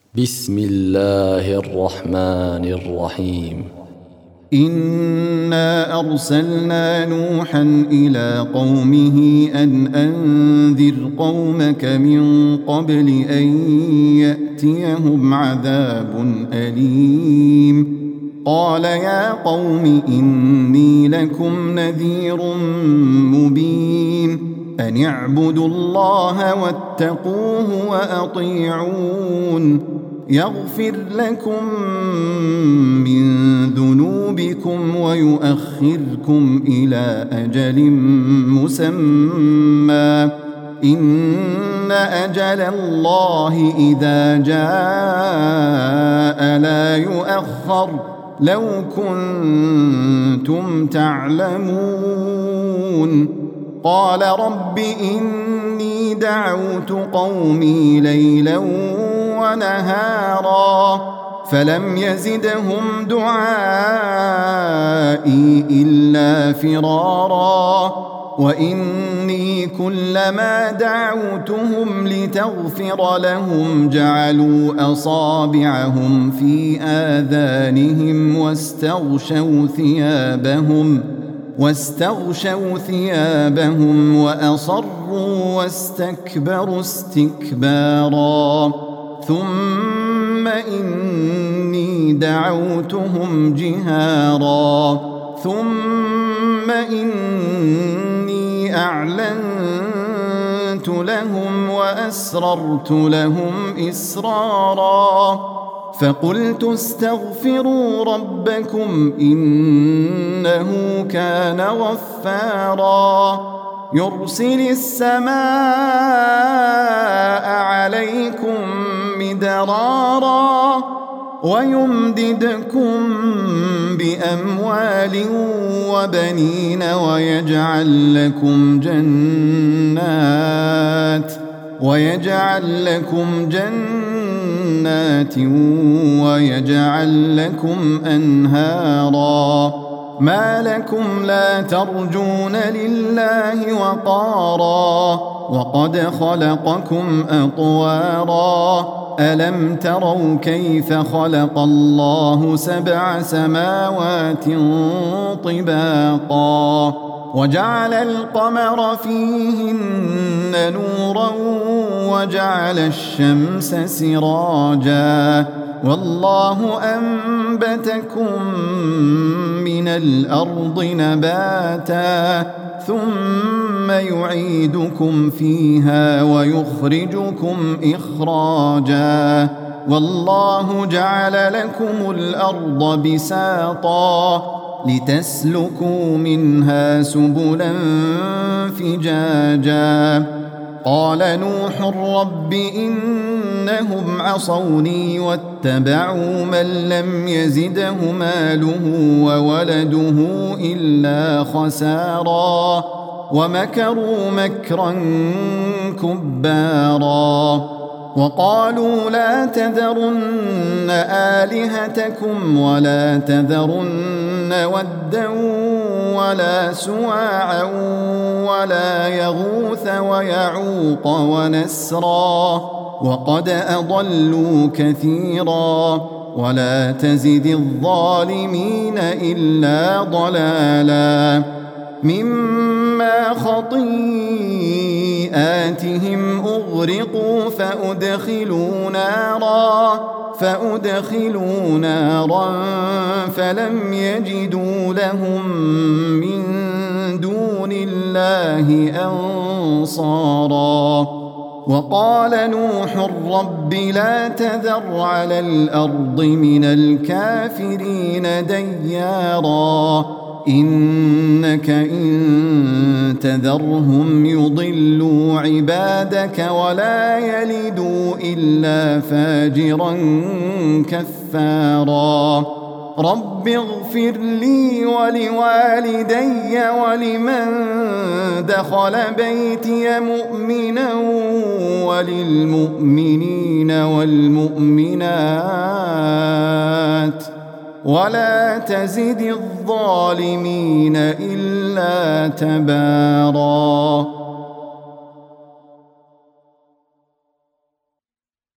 بسم الله الرحمن الرحيم. إنا أرسلنا نوحا إلى قومه أن أنذر قومك من قبل أن يأتيهم عذاب أليم. قال يا قوم إني لكم نذير مبين أن اعبدوا الله واتقوه وأطيعون يغفر لكم من ذنوبكم ويؤخركم إلى أجل مسمى إن أجل الله إذا جاء لا يؤخر لو كنتم تعلمون. قال رب إني دعوت قومي ليلا ونهارا فلم يزدهم دعائي إلا فرارا وإني كلما دعوتهم لتغفر لهم جعلوا أصابعهم في آذانهم واستغشوا ثيابهم وأصروا واستكبروا استكبارا ثم إني دعوتهم جهارا ثم إني أعلنت لهم وأسررت لهم إسرارا فقلت استغفروا ربكم إنه كان غفارا يرسل السماء عليكم مدرارا ويمددكم بأموال وبنين ويجعل لكم جنات ويجعل لكم أنهارا ما لكم لا ترجون لله وقارا وقد خلقكم أطوارا ألم تروا كيف خلق الله 7 سماوات طباقا وجعل القمر فيهن نورا وجعل الشمس سراجا والله أنبتكم من الأرض نباتا ثم يعيدكم فيها ويخرجكم إخراجا والله جعل لكم الأرض بساطا لتسلكوا منها سبلا فجاجا قال نوح رب إنهم عصوني واتبعوا من لم يزده ماله وولده إلا خسارا ومكروا مكرا كبارا وقالوا لا تذرن آلهتكم ولا تذرن ودا ولا سواعا ولا يغوث ويعوق ونسرا وقد أضلوا كثيرا ولا تزد الظالمين إلا ضلالا مما خطيئاتهم أغرقوا فأدخلوا نارا فلم يجدوا لهم من دون الله أنصارا وقال نوح رب لا تذر على الأرض من الكافرين ديارا إنك إن تذرهم يضلوا عبادك ولا يلدوا إلا فاجرا كفارا رب اغفر لي ولوالدي ولمن دخل بيتي مؤمنا وللمؤمنين والمؤمنات ولا تزد الظالمين إلا تباراً.